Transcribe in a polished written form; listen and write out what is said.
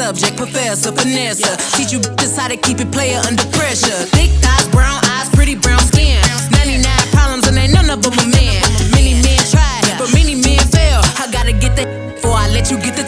subject, professor, finesse. Teach you just how to keep it player under pressure. Thick thighs, brown eyes, pretty brown skin. 99 problems and ain't none of them a man. Many men try, but many men fail. I gotta get that before I let you get the